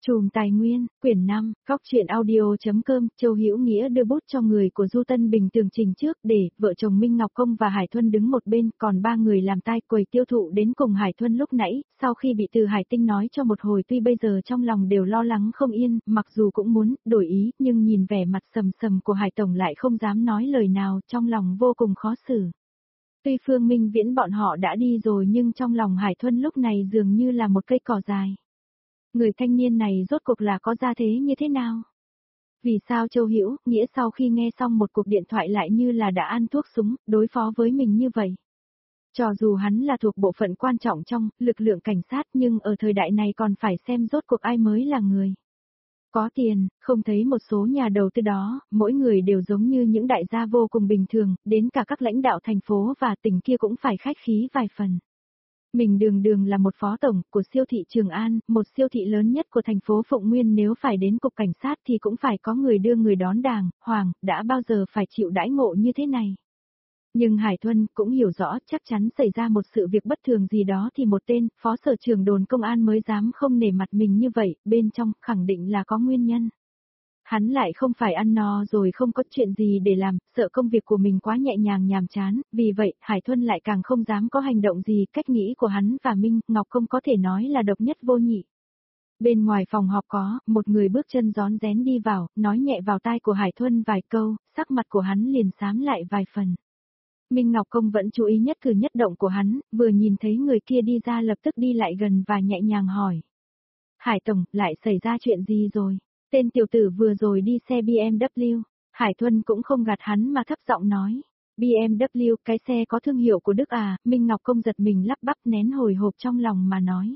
Chùm Tài Nguyên, quyển 5, góc truyện audio.com, Châu Hữu Nghĩa đưa bút cho người của Du Tân Bình tường trình trước để vợ chồng Minh Ngọc Công và Hải Thuân đứng một bên, còn ba người làm tai quầy tiêu thụ đến cùng Hải Thuân lúc nãy, sau khi bị Từ Hải Tinh nói cho một hồi tuy bây giờ trong lòng đều lo lắng không yên, mặc dù cũng muốn đổi ý, nhưng nhìn vẻ mặt sầm sầm của Hải Tổng lại không dám nói lời nào, trong lòng vô cùng khó xử. Tuy Phương Minh Viễn bọn họ đã đi rồi nhưng trong lòng Hải Thuân lúc này dường như là một cây cỏ dài. Người thanh niên này rốt cuộc là có gia thế như thế nào? Vì sao Châu Hữu Nghĩa sau khi nghe xong một cuộc điện thoại lại như là đã ăn thuốc súng, đối phó với mình như vậy? Cho dù hắn là thuộc bộ phận quan trọng trong lực lượng cảnh sát nhưng ở thời đại này còn phải xem rốt cuộc ai mới là người. Có tiền, không thấy một số nhà đầu tư đó, mỗi người đều giống như những đại gia vô cùng bình thường, đến cả các lãnh đạo thành phố và tỉnh kia cũng phải khách khí vài phần. Mình đường đường là một phó tổng của siêu thị Trường An, một siêu thị lớn nhất của thành phố Phụng Nguyên, nếu phải đến cục cảnh sát thì cũng phải có người đưa người đón đàng, hoàng, đã bao giờ phải chịu đãi ngộ như thế này. Nhưng Hải Thuân cũng hiểu rõ chắc chắn xảy ra một sự việc bất thường gì đó thì một tên phó sở trưởng đồn công an mới dám không nể mặt mình như vậy, bên trong khẳng định là có nguyên nhân. Hắn lại không phải ăn no rồi không có chuyện gì để làm, sợ công việc của mình quá nhẹ nhàng nhàm chán, vì vậy Hải Thuân lại càng không dám có hành động gì. Cách nghĩ của hắn và Minh Ngọc Công có thể nói là độc nhất vô nhị. Bên ngoài phòng họp có một người bước chân rón rén đi vào, nói nhẹ vào tai của Hải Thuân vài câu, sắc mặt của hắn liền xám lại vài phần. Minh Ngọc Công vẫn chú ý nhất cử nhất động của hắn, vừa nhìn thấy người kia đi ra lập tức đi lại gần và nhẹ nhàng hỏi. Hải Tổng, lại xảy ra chuyện gì rồi? Tên tiểu tử vừa rồi đi xe BMW, Hải Thuân cũng không gạt hắn mà thấp giọng nói. BMW, cái xe có thương hiệu của Đức à? Minh Ngọc Công giật mình lắp bắp nén hồi hộp trong lòng mà nói.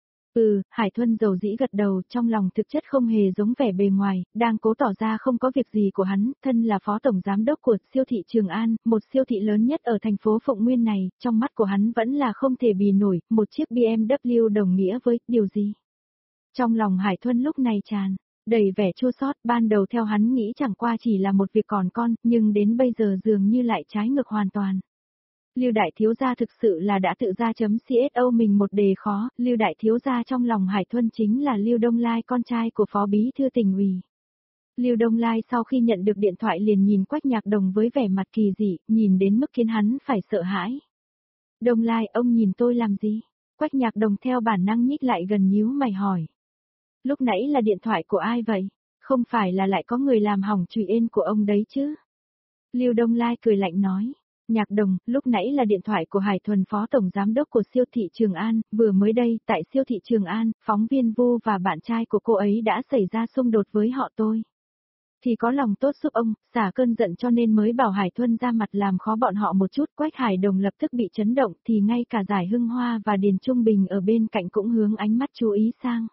Hải Thuân dầu dĩ gật đầu, trong lòng thực chất không hề giống vẻ bề ngoài, đang cố tỏ ra không có việc gì của hắn, thân là phó tổng giám đốc của siêu thị Trường An, một siêu thị lớn nhất ở thành phố Phụng Nguyên này, trong mắt của hắn vẫn là không thể bì nổi, một chiếc BMW đồng nghĩa với điều gì? Trong lòng Hải Thuân lúc này tràn đầy vẻ chua xót, ban đầu theo hắn nghĩ chẳng qua chỉ là một việc còn con, nhưng đến bây giờ dường như lại trái ngược hoàn toàn. Lưu đại thiếu gia thực sự là đã tự ra chấm CSO mình một đề khó, Lưu đại thiếu gia trong lòng Hải Thuân chính là Lưu Đông Lai, con trai của phó bí thư tỉnh ủy. Lưu Đông Lai sau khi nhận được điện thoại liền nhìn Quách Nhạc Đồng với vẻ mặt kỳ dị, nhìn đến mức khiến hắn phải sợ hãi. Đông Lai, ông nhìn tôi làm gì? Quách Nhạc Đồng theo bản năng nhích lại gần nhíu mày hỏi. Lúc nãy là điện thoại của ai vậy? Không phải là lại có người làm hỏng trụy ên của ông đấy chứ? Lưu Đông Lai cười lạnh nói. Nhạc Đồng, lúc nãy là điện thoại của Hải Thuần, phó tổng giám đốc của siêu thị Trường An, vừa mới đây, tại siêu thị Trường An, phóng viên Vu và bạn trai của cô ấy đã xảy ra xung đột với họ tôi. Thì có lòng tốt giúp ông, xả cơn giận cho nên mới bảo Hải Thuân ra mặt làm khó bọn họ một chút. Quách Hải Đồng lập tức bị chấn động, thì ngay cả Giải Hưng Hoa và Điền Trung Bình ở bên cạnh cũng hướng ánh mắt chú ý sang.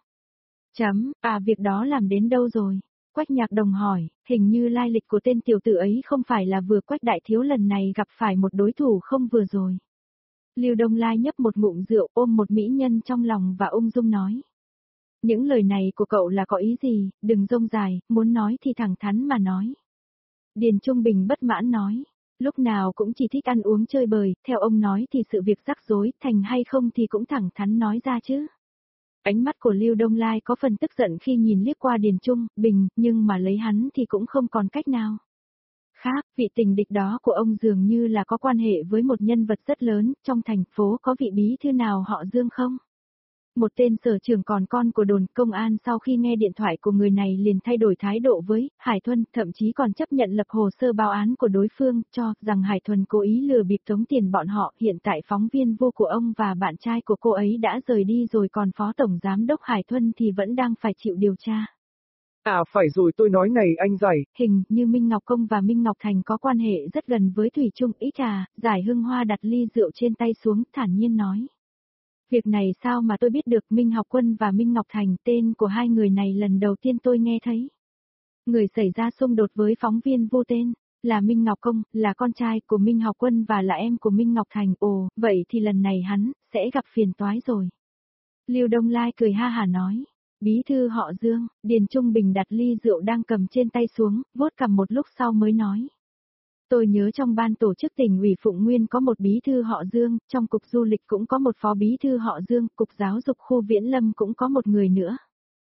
Việc đó làm đến đâu rồi? Quách Nhạc Đồng hỏi, hình như lai lịch của tên tiểu tử ấy không phải là vừa Quách đại thiếu lần này gặp phải một đối thủ không vừa rồi. Lưu Đông Lai nhấp một ngụm rượu, ôm một mỹ nhân trong lòng và ung dung nói. Những lời này của cậu là có ý gì, đừng rông dài, muốn nói thì thẳng thắn mà nói. Điền Trung Bình bất mãn nói, lúc nào cũng chỉ thích ăn uống chơi bời, theo ông nói thì sự việc rắc rối, thành hay không thì cũng thẳng thắn nói ra chứ. Ánh mắt của Lưu Đông Lai có phần tức giận khi nhìn liếc qua Điền Trung Bình, nhưng mà lấy hắn thì cũng không còn cách nào. Khác, vị tình địch đó của ông dường như là có quan hệ với một nhân vật rất lớn, trong thành phố có vị bí thư nào họ Dương không? Một tên sở trưởng còn con của đồn công an sau khi nghe điện thoại của người này liền thay đổi thái độ với Hải Thuân, thậm chí còn chấp nhận lập hồ sơ báo án của đối phương, cho rằng Hải Thuần cố ý lừa bịp tống tiền bọn họ. Hiện tại phóng viên Vô của ông và bạn trai của cô ấy đã rời đi rồi, còn phó tổng giám đốc Hải Thuân thì vẫn đang phải chịu điều tra. Phải rồi, tôi nói này anh Giải. Hình như Minh Ngọc Công và Minh Ngọc Thành có quan hệ rất gần với Thủy Trung. Giải Hưng Hoa đặt ly rượu trên tay xuống, thản nhiên nói. Việc này sao mà tôi biết được? Minh Học Quân và Minh Ngọc Thành, tên của hai người này lần đầu tiên tôi nghe thấy. Người xảy ra xung đột với phóng viên Vô tên là Minh Ngọc Công, là con trai của Minh Học Quân và là em của Minh Ngọc Thành. Ồ, vậy thì lần này hắn sẽ gặp phiền toái rồi. Lưu Đông Lai cười ha hả nói. Bí thư họ Dương. Điền Trung Bình đặt ly rượu đang cầm trên tay xuống, vuốt cằm một lúc sau mới nói. Tôi nhớ trong ban tổ chức tỉnh ủy Phụng Nguyên có một bí thư họ Dương, trong cục du lịch cũng có một phó bí thư họ Dương, cục giáo dục khu Viễn Lâm cũng có một người nữa.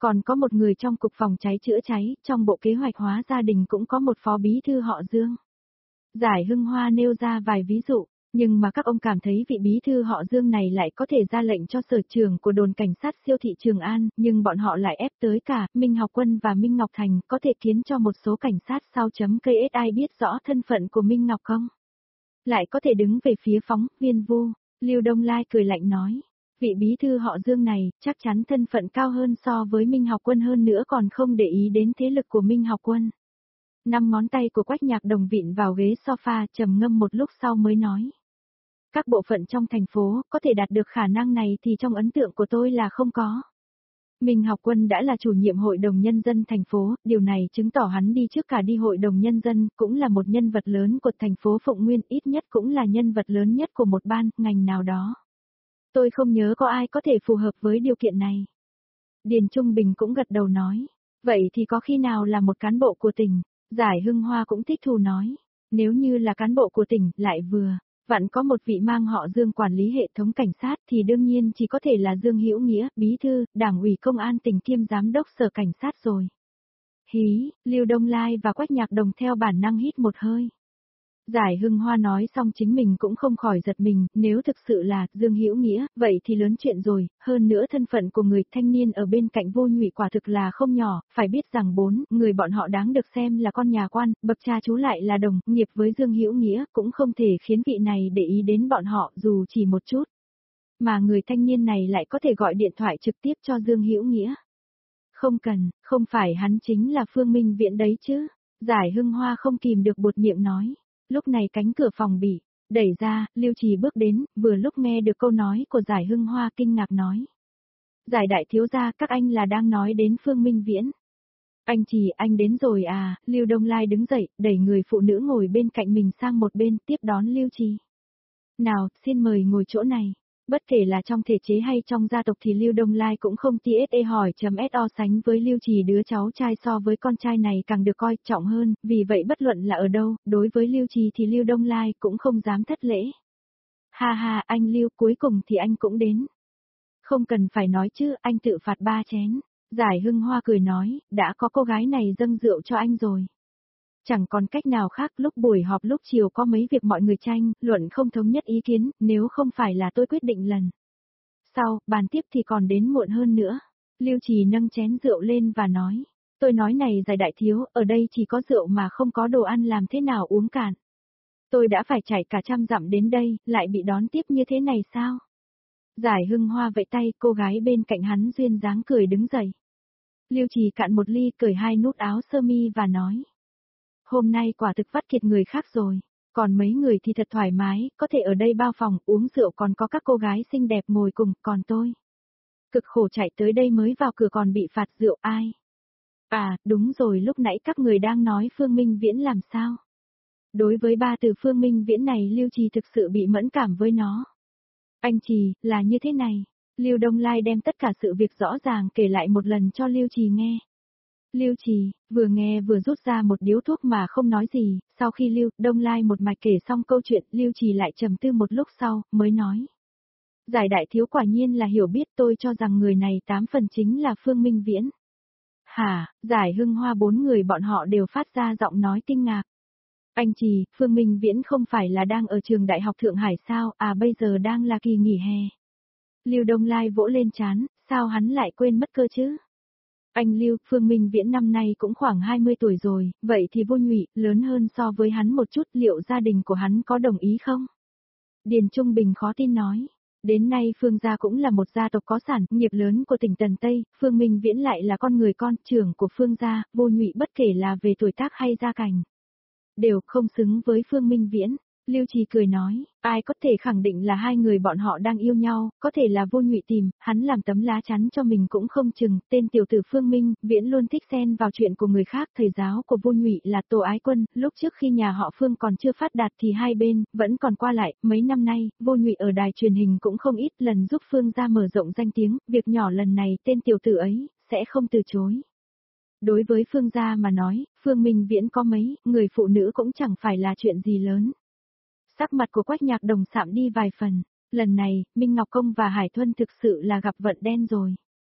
Còn có một người trong cục phòng cháy chữa cháy, trong bộ kế hoạch hóa gia đình cũng có một phó bí thư họ Dương. Giải Hưng Hoa nêu ra vài ví dụ, nhưng mà các ông cảm thấy vị bí thư họ Dương này lại có thể ra lệnh cho sở trưởng của đồn cảnh sát siêu thị Trường An, nhưng bọn họ lại ép tới cả Minh Học Quân và Minh Ngọc Thành, có thể khiến cho một số cảnh sát sau chấm KSI biết rõ thân phận của Minh Ngọc không? Lại có thể đứng về phía phóng viên Vu. Lưu Đông Lai cười lạnh nói, vị bí thư họ Dương này chắc chắn thân phận cao hơn so với Minh Học Quân, hơn nữa còn không để ý đến thế lực của Minh Học Quân. 5 ngón tay của Quách Nhạc Đồng vịn vào ghế sofa, trầm ngâm một lúc sau mới nói. Các bộ phận trong thành phố có thể đạt được khả năng này thì trong ấn tượng của tôi là không có. Minh Học Quân đã là chủ nhiệm hội đồng nhân dân thành phố, điều này chứng tỏ hắn đi trước cả đi hội đồng nhân dân, cũng là một nhân vật lớn của thành phố Phụng Nguyên, ít nhất cũng là nhân vật lớn nhất của một ban, ngành nào đó. Tôi không nhớ có ai có thể phù hợp với điều kiện này. Điền Trung Bình cũng gật đầu nói. Vậy thì có khi nào là một cán bộ của tỉnh? Giải Hưng Hoa cũng thích thú nói. Nếu như là cán bộ của tỉnh, lại vừa vặn có một vị mang họ Dương quản lý hệ thống cảnh sát thì đương nhiên chỉ có thể là Dương Hữu Nghĩa, bí thư, đảng ủy công an tỉnh kiêm giám đốc sở cảnh sát rồi. Hí, Lưu Đông Lai và Quách Nhạc Đồng theo bản năng hít một hơi. Giải Hưng Hoa nói xong chính mình cũng không khỏi giật mình, nếu thực sự là Dương Hữu Nghĩa, vậy thì lớn chuyện rồi, hơn nữa thân phận của người thanh niên ở bên cạnh Vô Nhụy quả thực là không nhỏ, phải biết rằng 4 người bọn họ đáng được xem là con nhà quan, bậc cha chú lại là đồng nghiệp với Dương Hữu Nghĩa, cũng không thể khiến vị này để ý đến bọn họ dù chỉ một chút. Mà người thanh niên này lại có thể gọi điện thoại trực tiếp cho Dương Hữu Nghĩa. Không cần, không phải hắn chính là Phương Minh Viễn đấy chứ. Giải Hưng Hoa không kìm được buột miệng nói. Lúc này cánh cửa phòng bị đẩy ra, Lưu Trì bước đến, vừa lúc nghe được câu nói của Giải Hưng Hoa kinh ngạc nói. Giải đại thiếu gia, các anh là đang nói đến Phương Minh Viễn. Anh Trì, anh đến rồi à? Lưu Đông Lai đứng dậy, đẩy người phụ nữ ngồi bên cạnh mình sang một bên, tiếp đón Lưu Trì. Nào, xin mời ngồi chỗ này. Bất kể là trong thể chế hay trong gia tộc thì Lưu Đông Lai cũng không TSE hỏi .so sánh với Lưu Trì, đứa cháu trai so với con trai này càng được coi trọng hơn, vì vậy bất luận là ở đâu, đối với Lưu Trì thì Lưu Đông Lai cũng không dám thất lễ. Ha ha, anh Lưu, cuối cùng thì anh cũng đến. Không cần phải nói chứ, anh tự phạt 3 chén. Giải Hưng Hoa cười nói, đã có cô gái này dâng rượu cho anh rồi. Chẳng còn cách nào khác, lúc buổi họp lúc chiều có mấy việc mọi người tranh, luận không thống nhất ý kiến, nếu không phải là tôi quyết định lần sau, bàn tiếp thì còn đến muộn hơn nữa. Lưu Trì nâng chén rượu lên và nói, tôi nói này Giải đại thiếu, ở đây chỉ có rượu mà không có đồ ăn, làm thế nào uống cạn. Tôi đã phải chạy cả 100 dặm đến đây, lại bị đón tiếp như thế này sao? Giải Hưng Hoa vẫy tay, cô gái bên cạnh hắn duyên dáng cười đứng dậy. Lưu Trì cạn một ly, cởi 2 nút áo sơ mi và nói. Hôm nay quả thực vắt kiệt người khác rồi, còn mấy người thì thật thoải mái, có thể ở đây bao phòng uống rượu, còn có các cô gái xinh đẹp ngồi cùng, còn tôi. Cực khổ chạy tới đây mới vào cửa còn bị phạt rượu ai? À, đúng rồi, lúc nãy các người đang nói Phương Minh Viễn làm sao? Đối với 3 từ Phương Minh Viễn này Lưu Trì thực sự bị mẫn cảm với nó. Anh Trì, là như thế này. Lưu Đông Lai đem tất cả sự việc rõ ràng kể lại một lần cho Lưu Trì nghe. Lưu Trì, vừa nghe vừa rút ra một điếu thuốc mà không nói gì, sau khi Lưu Đông Lai một mạch kể xong câu chuyện, Lưu Trì lại trầm tư một lúc sau, mới nói. Giải đại thiếu quả nhiên là hiểu biết, tôi cho rằng người này 8 phần chính là Phương Minh Viễn. Hả, Giải Hưng Hoa 4 người bọn họ đều phát ra giọng nói kinh ngạc. Anh Trì, Phương Minh Viễn không phải là đang ở trường Đại học Thượng Hải sao, à bây giờ đang là kỳ nghỉ hè. Lưu Đông Lai vỗ lên trán, sao hắn lại quên mất cơ chứ? Anh Lưu, Phương Minh Viễn năm nay cũng khoảng 20 tuổi rồi, vậy thì Vô Nhụy, lớn hơn so với hắn một chút, liệu gia đình của hắn có đồng ý không? Điền Trung Bình khó tin nói. Đến nay Phương gia cũng là một gia tộc có sản nghiệp lớn của tỉnh Tần Tây, Phương Minh Viễn lại là con người con trưởng của Phương gia, Vô Nhụy bất kể là về tuổi tác hay gia cảnh, đều không xứng với Phương Minh Viễn. Lưu Trì cười nói, ai có thể khẳng định là 2 người bọn họ đang yêu nhau, có thể là Vô Nhụy tìm, hắn làm tấm lá chắn cho mình cũng không chừng, tên tiểu tử Phương Minh Viễn luôn thích xen vào chuyện của người khác, thầy giáo của Vô Nhụy là Tô Ái Quân, lúc trước khi nhà họ Phương còn chưa phát đạt thì hai bên vẫn còn qua lại, mấy năm nay, Vô Nhụy ở đài truyền hình cũng không ít lần giúp Phương gia mở rộng danh tiếng, việc nhỏ lần này tên tiểu tử ấy sẽ không từ chối. Đối với Phương gia mà nói, Phương Minh Viễn có mấy người phụ nữ cũng chẳng phải là chuyện gì lớn. Sắc mặt của Quách Nhạc Đồng sạm đi vài phần, lần này, Minh Ngọc Công và Hải Thuân thực sự là gặp vận đen rồi.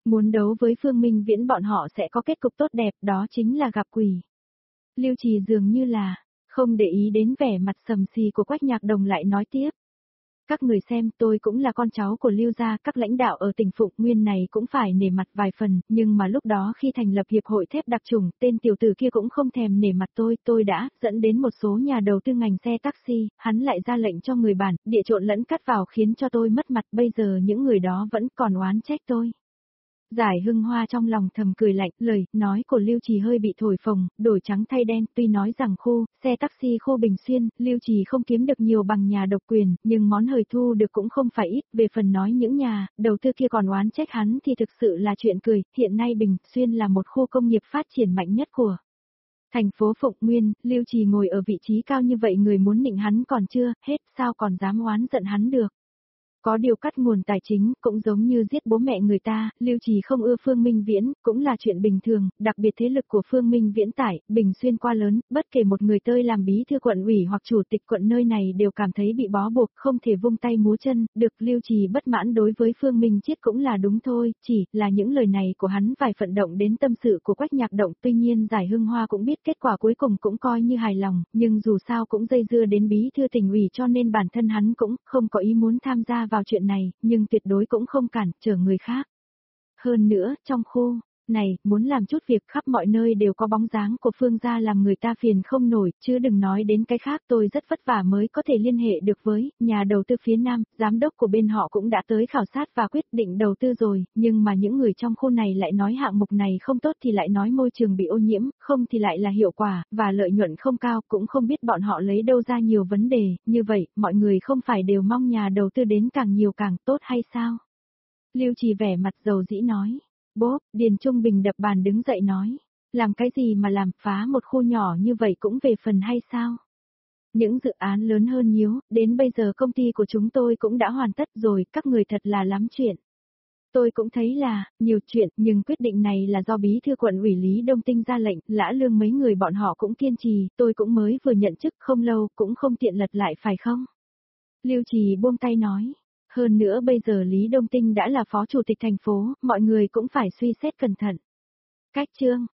Muốn đấu với Phương Minh Viễn bọn họ sẽ có kết cục tốt đẹp, đó chính là gặp quỷ. Lưu Trì dường như là, không để ý đến vẻ mặt sầm xì của Quách Nhạc Đồng lại nói tiếp. Các người xem, tôi cũng là con cháu của Lưu gia, các lãnh đạo ở tỉnh Phụng Nguyên này cũng phải nể mặt vài phần, nhưng mà lúc đó khi thành lập hiệp hội thép đặc trùng, tên tiểu tử kia cũng không thèm nể mặt tôi đã dẫn đến một số nhà đầu tư ngành xe taxi, hắn lại ra lệnh cho người bản, địa trộn lẫn cắt vào khiến cho tôi mất mặt, bây giờ những người đó vẫn còn oán trách tôi. Giải Hưng Hoa trong lòng thầm cười lạnh, lời nói của Lưu Trì hơi bị thổi phồng, đổi trắng thay đen, tuy nói rằng xe taxi khu Bình Xuyên, Lưu Trì không kiếm được nhiều bằng nhà độc quyền, nhưng món hời thu được cũng không phải ít, về phần nói những nhà đầu tư kia còn oán trách hắn thì thực sự là chuyện cười, hiện nay Bình Xuyên là một khu công nghiệp phát triển mạnh nhất của thành phố Phụng Nguyên, Lưu Trì ngồi ở vị trí cao như vậy, người muốn nịnh hắn còn chưa hết, sao còn dám oán giận hắn được. Có điều cắt nguồn tài chính, cũng giống như giết bố mẹ người ta, Lưu Trì không ưa Phương Minh Viễn, cũng là chuyện bình thường, đặc biệt thế lực của Phương Minh Viễn tại Bình Xuyên quá lớn, bất kể một người tơi làm bí thư quận ủy hoặc chủ tịch quận nơi này đều cảm thấy bị bó buộc, không thể vung tay múa chân, được Lưu Trì bất mãn đối với Phương Minh Chiết cũng là đúng thôi, chỉ là những lời này của hắn vài vận động đến tâm sự của Quách Nhạc Động, tuy nhiên Giải Hưng Hoa cũng biết kết quả cuối cùng cũng coi như hài lòng, nhưng dù sao cũng dây dưa đến bí thư tỉnh ủy cho nên bản thân hắn cũng không có ý muốn tham gia vào chuyện này, nhưng tuyệt đối cũng không cản trở người khác. Hơn nữa, trong khu này, muốn làm chút việc khắp mọi nơi đều có bóng dáng của Phương gia làm người ta phiền không nổi, chứ đừng nói đến cái khác, tôi rất vất vả mới có thể liên hệ được với nhà đầu tư phía Nam, giám đốc của bên họ cũng đã tới khảo sát và quyết định đầu tư rồi, nhưng mà những người trong khu này lại nói hạng mục này không tốt thì lại nói môi trường bị ô nhiễm, không thì lại là hiệu quả, và lợi nhuận không cao, cũng không biết bọn họ lấy đâu ra nhiều vấn đề, như vậy, mọi người không phải đều mong nhà đầu tư đến càng nhiều càng tốt hay sao? Lưu Trì vẻ mặt dầu dĩ nói. Bốp, Điền Trung Bình đập bàn đứng dậy nói. Làm cái gì mà làm, phá một khu nhỏ như vậy cũng về phần hay sao? Những dự án lớn hơn nhiều, đến bây giờ công ty của chúng tôi cũng đã hoàn tất rồi, các người thật là lắm chuyện. Tôi cũng thấy là, nhiều chuyện, nhưng quyết định này là do bí thư quận ủy Lý Đông Tinh ra lệnh, lã lương mấy người bọn họ cũng kiên trì, tôi cũng mới vừa nhận chức không lâu, cũng không tiện lật lại phải không? Lưu Trì buông tay nói. Hơn nữa bây giờ Lý Đông Tinh đã là phó chủ tịch thành phố, mọi người cũng phải suy xét cẩn thận. Cách chương